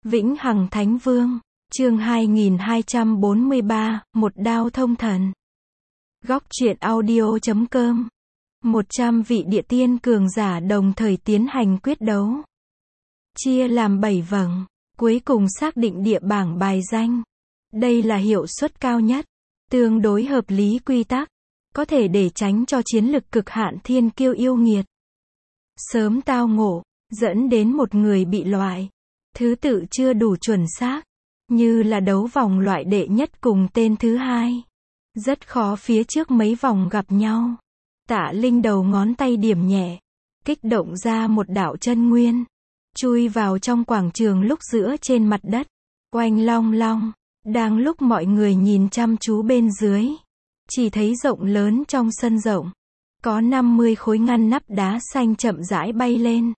Vĩnh Hằng Thánh Vương, chương 2243, một đao thông thần. Góc truyện audio.com. 100 vị địa tiên cường giả đồng thời tiến hành quyết đấu. Chia làm 7 vầng, cuối cùng xác định địa bảng bài danh. Đây là hiệu suất cao nhất, tương đối hợp lý quy tắc, có thể để tránh cho chiến lực cực hạn thiên kiêu yêu nghiệt. Sớm tao ngộ, dẫn đến một người bị loại. Thứ tự chưa đủ chuẩn xác, như là đấu vòng loại đệ nhất cùng tên thứ hai. Rất khó phía trước mấy vòng gặp nhau. Tạ Linh đầu ngón tay điểm nhẹ, kích động ra một đạo chân nguyên, chui vào trong quảng trường lúc giữa trên mặt đất. Oanh long long, đang lúc mọi người nhìn chăm chú bên dưới, chỉ thấy rộng lớn trong sân rộng, có 50 khối ngăn nắp đá xanh chậm rãi bay lên,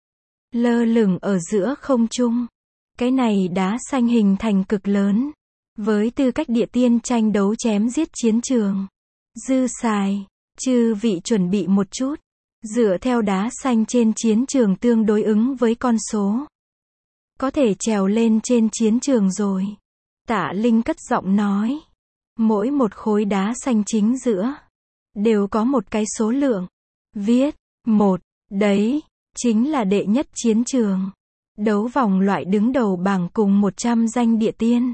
lơ lửng ở giữa không trung. Cái này đá xanh hình thành cực lớn, với tư cách địa tiên tranh đấu chém giết chiến trường. Dư xài, chư vị chuẩn bị một chút, dựa theo đá xanh trên chiến trường tương đối ứng với con số. Có thể trèo lên trên chiến trường rồi. Tạ Linh cất giọng nói. Mỗi một khối đá xanh chính giữa, đều có một cái số lượng. Viết, 1, đấy, chính là đệ nhất chiến trường. Đấu vòng loại đứng đầu bảng cùng 100 danh địa tiên.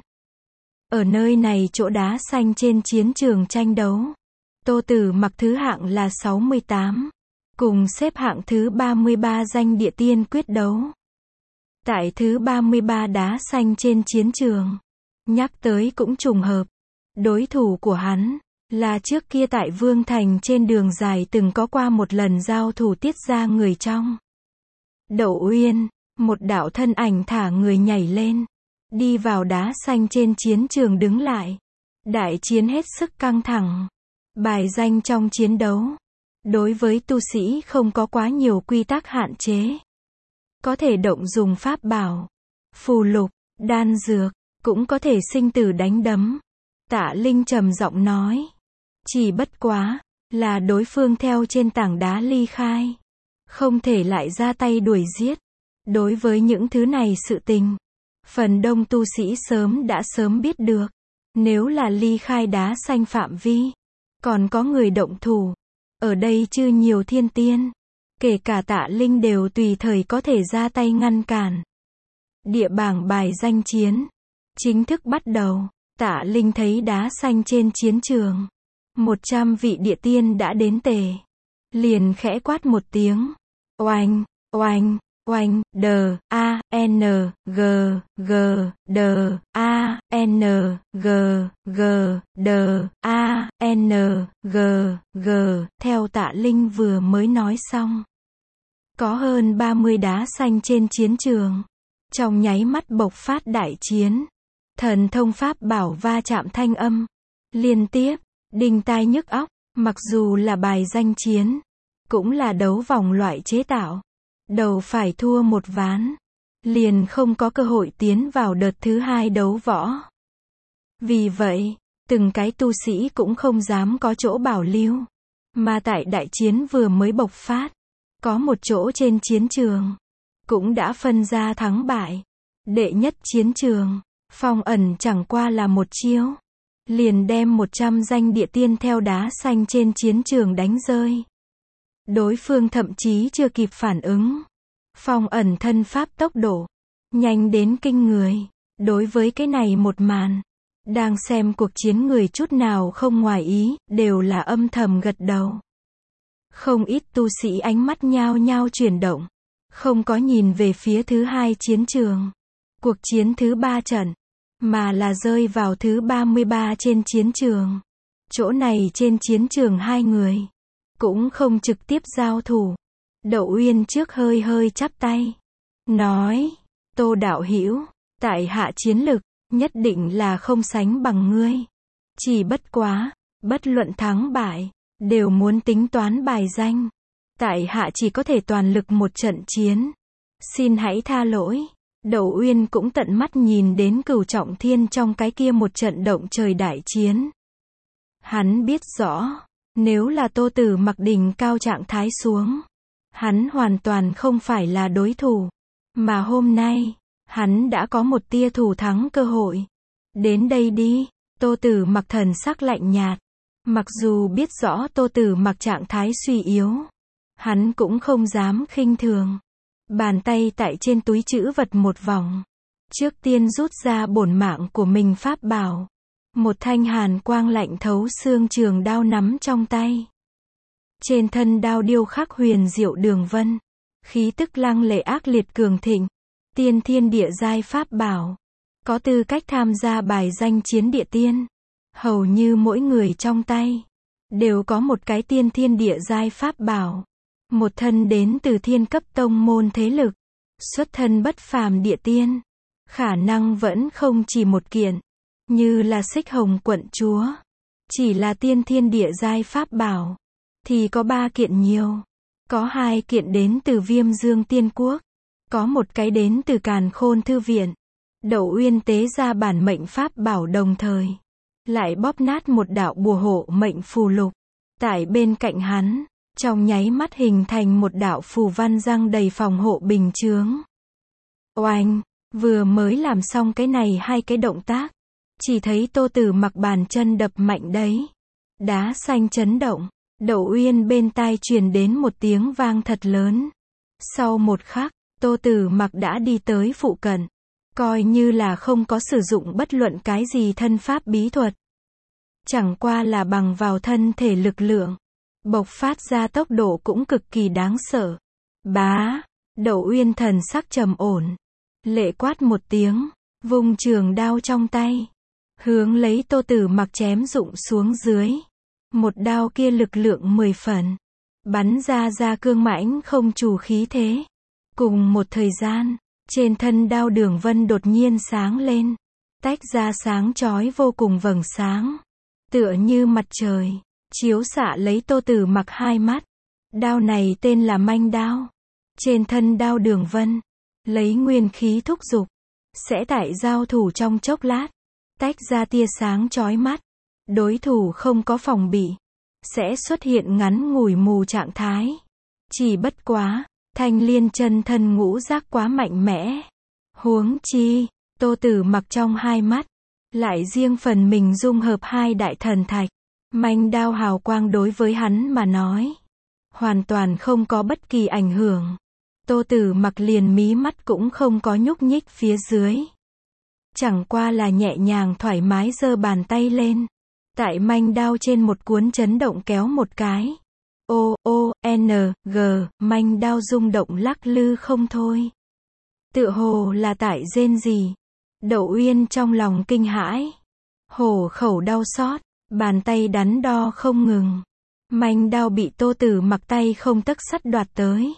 Ở nơi này chỗ đá xanh trên chiến trường tranh đấu, Tô Tử Mặc thứ hạng là 68, cùng xếp hạng thứ 33 danh địa tiên quyết đấu. Tại thứ 33 đá xanh trên chiến trường, nhắc tới cũng trùng hợp, đối thủ của hắn là trước kia tại Vương Thành trên đường dài từng có qua một lần giao thủ tiết ra người trong. Đậu Uyên. Một đạo thân ảnh thả người nhảy lên, đi vào đá xanh trên chiến trường đứng lại. Đại chiến hết sức căng thẳng. Bài danh trong chiến đấu, đối với tu sĩ không có quá nhiều quy tắc hạn chế. Có thể động dùng pháp bảo, phù lục, đan dược, cũng có thể sinh tử đánh đấm. Tạ Linh trầm giọng nói. Chỉ bất quá, là đối phương theo trên tảng đá ly khai. Không thể lại ra tay đuổi giết. Đối với những thứ này sự tình, phần đông tu sĩ đã sớm biết được. Nếu là ly khai đá xanh phạm vi, còn có người động thủ. Ở đây chư nhiều thiên tiên, kể cả Tạ Linh đều tùy thời có thể ra tay ngăn cản. Địa bảng bài danh chiến chính thức bắt đầu. Tạ Linh thấy đá xanh trên chiến trường, 100 vị địa tiên đã đến tề. Liền khẽ quát một tiếng. Oanh, oanh. Oanh, đờ, a, n, g, g, đờ, a, n, g, g, đờ, a, n, g, g, theo Tạ Linh vừa mới nói xong. Có hơn 30 đá xanh trên chiến trường. Trong nháy mắt bộc phát đại chiến. Thần thông pháp bảo va chạm thanh âm. Liên tiếp, đinh tai nhức óc, mặc dù là bài danh chiến, cũng là đấu vòng loại chế tạo. Đầu phải thua một ván, liền không có cơ hội tiến vào đợt thứ hai đấu võ. Vì vậy, từng cái tu sĩ cũng không dám có chỗ bảo lưu. Mà tại đại chiến vừa mới bộc phát, có một chỗ trên chiến trường, cũng đã phân ra thắng bại. Đệ nhất chiến trường, phong ẩn chẳng qua là một chiêu, liền đem 100 danh địa tiên theo đá xanh trên chiến trường đánh rơi. Đối phương thậm chí chưa kịp phản ứng. Phong ẩn thân pháp tốc độ nhanh đến kinh người. Đối với cái này một màn, đang xem cuộc chiến người chút nào không ngoài ý, đều là âm thầm gật đầu. Không ít tu sĩ ánh mắt nhao nhao chuyển động, không có nhìn về phía thứ hai chiến trường, cuộc chiến thứ 3 trận, mà là rơi vào thứ 33 trên chiến trường. Chỗ này trên chiến trường hai người cũng không trực tiếp giao thủ. Đậu Uyên trước hơi chắp tay, nói, Tô đạo hữu, tại hạ chiến lực, nhất định là không sánh bằng ngươi. Chỉ bất quá, bất luận thắng bại, đều muốn tính toán bài danh. Tại hạ chỉ có thể toàn lực một trận chiến. Xin hãy tha lỗi. Đậu Uyên cũng tận mắt nhìn đến Cửu Trọng Thiên trong cái kia một trận động trời đại chiến. Hắn biết rõ, nếu là Tô Tử Mặc đỉnh cao trạng thái xuống, hắn hoàn toàn không phải là đối thủ. Mà hôm nay, Hắn đã có một tia thủ thắng cơ hội. Đến đây đi, Tô Tử Mặc thần sắc lạnh nhạt. Mặc dù biết rõ Tô Tử Mặc trạng thái suy yếu, hắn cũng không dám khinh thường. Bàn tay tại trên túi trữ vật một vòng. Trước tiên rút ra bổn mạng của mình pháp bảo. Một thanh hàn quang lạnh thấu xương trường đao nắm trong tay. Trên thân đao điêu khắc huyền diệu đường vân. Khí tức lăng lệ ác liệt cường thịnh. Tiên thiên địa giai pháp bảo. Có tư cách tham gia bài danh chiến địa tiên. Hầu như mỗi người trong tay đều có một cái tiên thiên địa giai pháp bảo. Một thân đến từ thiên cấp tông môn thế lực. Xuất thân bất phàm địa tiên. Khả năng vẫn không chỉ một kiện. Như là Xích Hồng quận chúa. Chỉ là tiên thiên địa giai pháp bảo. Thì có 3 kiện nhiều. Có 2 kiện đến từ Viêm Dương Tiên Quốc. Có một cái đến từ Càn Khôn Thư Viện. Đậu Uyên tế ra bản mệnh pháp bảo đồng thời. Lại bóp nát một đạo bùa hộ mệnh phù lục. Tại bên cạnh hắn. Trong nháy mắt hình thành một đạo phù văn răng đầy phòng hộ bình chướng. Oanh, vừa mới làm xong cái này 2 cái động tác. Chỉ thấy Tô Tử Mặc bàn chân đập mạnh đấy. Đá xanh chấn động. Đậu Uyên bên tai truyền đến một tiếng vang thật lớn. Sau một khắc, Tô Tử Mặc đã đi tới phụ cận. Coi như là không có sử dụng bất luận cái gì thân pháp bí thuật. Chẳng qua là bằng vào thân thể lực lượng. Bộc phát ra tốc độ cũng cực kỳ đáng sợ. Bá, Đậu Uyên thần sắc trầm ổn. Lệ quát một tiếng, vung trường đao trong tay. Hướng lấy Tô Tử Mặc chém rụng xuống dưới. Một đao kia lực lượng 10 phần. Bắn ra cương mãnh không chủ khí thế. Cùng một thời gian, trên thân đao đường vân đột nhiên sáng lên. Tách ra sáng chói vô cùng vầng sáng. Tựa như mặt trời. Chiếu xạ lấy Tô Tử Mặc 2 mắt. Đao này tên là manh đao. Trên thân đao đường vân. Lấy nguyên khí thúc dục. Sẽ tại giao thủ trong chốc lát. Tách ra tia sáng chói mắt. Đối thủ không có phòng bị. Sẽ xuất hiện ngắn ngủi mù trạng thái. Chỉ bất quá. Thanh Liên chân thân ngũ giác quá mạnh mẽ. Huống chi. Tô Tử Mặc trong 2 mắt. Lại riêng phần mình dung hợp 2 đại thần thạch. Manh đao hào quang đối với hắn mà nói. Hoàn toàn không có bất kỳ ảnh hưởng. Tô Tử Mặc liền mí mắt cũng không có nhúc nhích phía dưới. Chẳng qua là nhẹ nhàng thoải mái giơ bàn tay lên. Tại manh đao trên một cuốn chấn động kéo một cái. N, G, manh đao rung động lắc lư không thôi. Tựa hồ là tại rên gì. Đậu Uyên trong lòng kinh hãi. Hổ khẩu đau xót. Bàn tay đắn đo không ngừng. Manh đao bị Tô Tử Mặc tay không tấc sắt đoạt tới.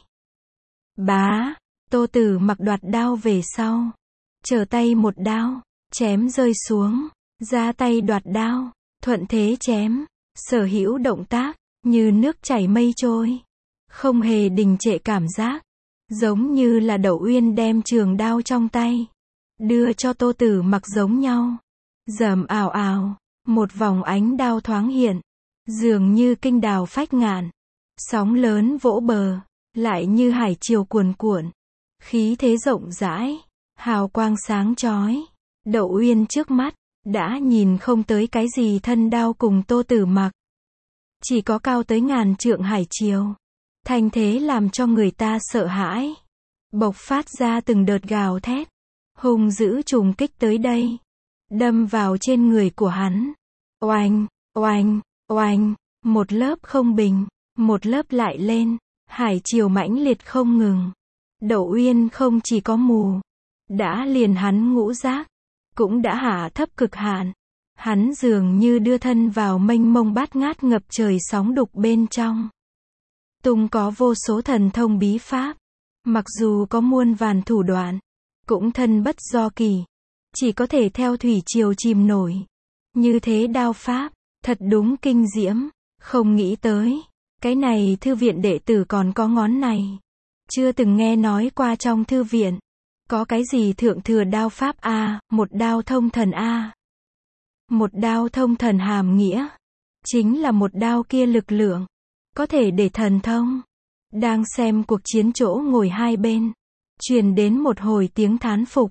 Bá, Tô Tử Mặc đoạt đao về sau. Trở tay một đao, chém rơi xuống. Ra tay đoạt đao, thuận thế chém. Sở hữu động tác, như nước chảy mây trôi. Không hề đình trệ cảm giác. Giống như là Đậu Uyên đem trường đao trong tay. Đưa cho Tô Tử Mặc giống nhau. Rầm ào ào. Một vòng ánh đao thoáng hiện. Dường như kinh đào phách ngạn. Sóng lớn vỗ bờ. Lại như hải triều cuồn cuộn. Khí thế rộng rãi. Hào quang sáng chói. Đậu Uyên trước mắt. Đã nhìn không tới cái gì thân đao cùng Tô Tử Mặc. Chỉ có cao tới ngàn trượng hải triều. Thanh thế làm cho người ta sợ hãi. Bộc phát ra từng đợt gào thét. Hung dữ trùng kích tới đây. Đâm vào trên người của hắn. Oanh, oanh, oanh. Một lớp không bình. Một lớp lại lên. Hải triều mãnh liệt không ngừng. Đậu Uyên không chỉ có mù. Đã liền hắn ngũ giác. Cũng đã hạ thấp cực hạn. Hắn dường như đưa thân vào mênh mông bát ngát ngập trời sóng đục bên trong. Tung có vô số thần thông bí pháp. Mặc dù có muôn vàn thủ đoạn. Cũng thân bất do kỳ. Chỉ có thể theo thủy triều chìm nổi. Như thế đao pháp. Thật đúng kinh diễm. Không nghĩ tới. Cái này thư viện đệ tử còn có ngón này. Chưa từng nghe nói qua trong thư viện. Có cái gì thượng thừa đao pháp A, một đao thông thần A. Một đao thông thần hàm nghĩa. Chính là một đao kia lực lượng. Có thể để thần thông. Đang xem cuộc chiến chỗ ngồi hai bên. Truyền đến một hồi tiếng thán phục.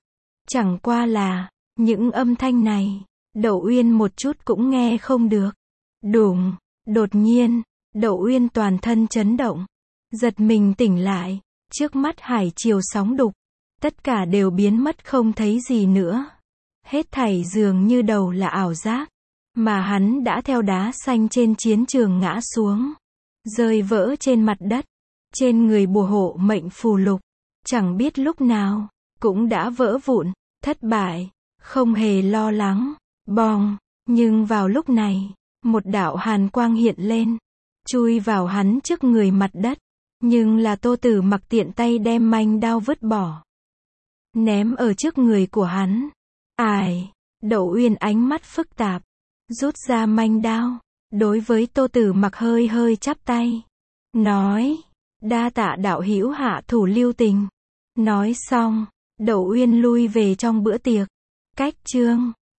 Chẳng qua là, những âm thanh này, Đậu Uyên một chút cũng nghe không được. Đùng, đột nhiên, Đậu Uyên toàn thân chấn động, giật mình tỉnh lại, trước mắt hải triều sóng đục, tất cả đều biến mất không thấy gì nữa. Hết thảy dường như đầu là ảo giác, mà hắn đã theo đá xanh trên chiến trường ngã xuống, rơi vỡ trên mặt đất, trên người bùa hộ mệnh phù lục, chẳng biết lúc nào, cũng đã vỡ vụn, thất bại, không hề lo lắng, bong, nhưng vào lúc này, một đạo hàn quang hiện lên, chui vào hắn trước người mặt đất, nhưng là Tô Tử Mặc tiện tay đem manh đao vứt bỏ, ném ở trước người của hắn. Ải, Đậu Uyên ánh mắt phức tạp, rút ra manh đao, đối với Tô Tử Mặc hơi hơi chắp tay, nói, đa tạ đạo hữu hạ thủ lưu tình. Nói xong, Đậu Uyên lui về trong bữa tiệc. Cách chương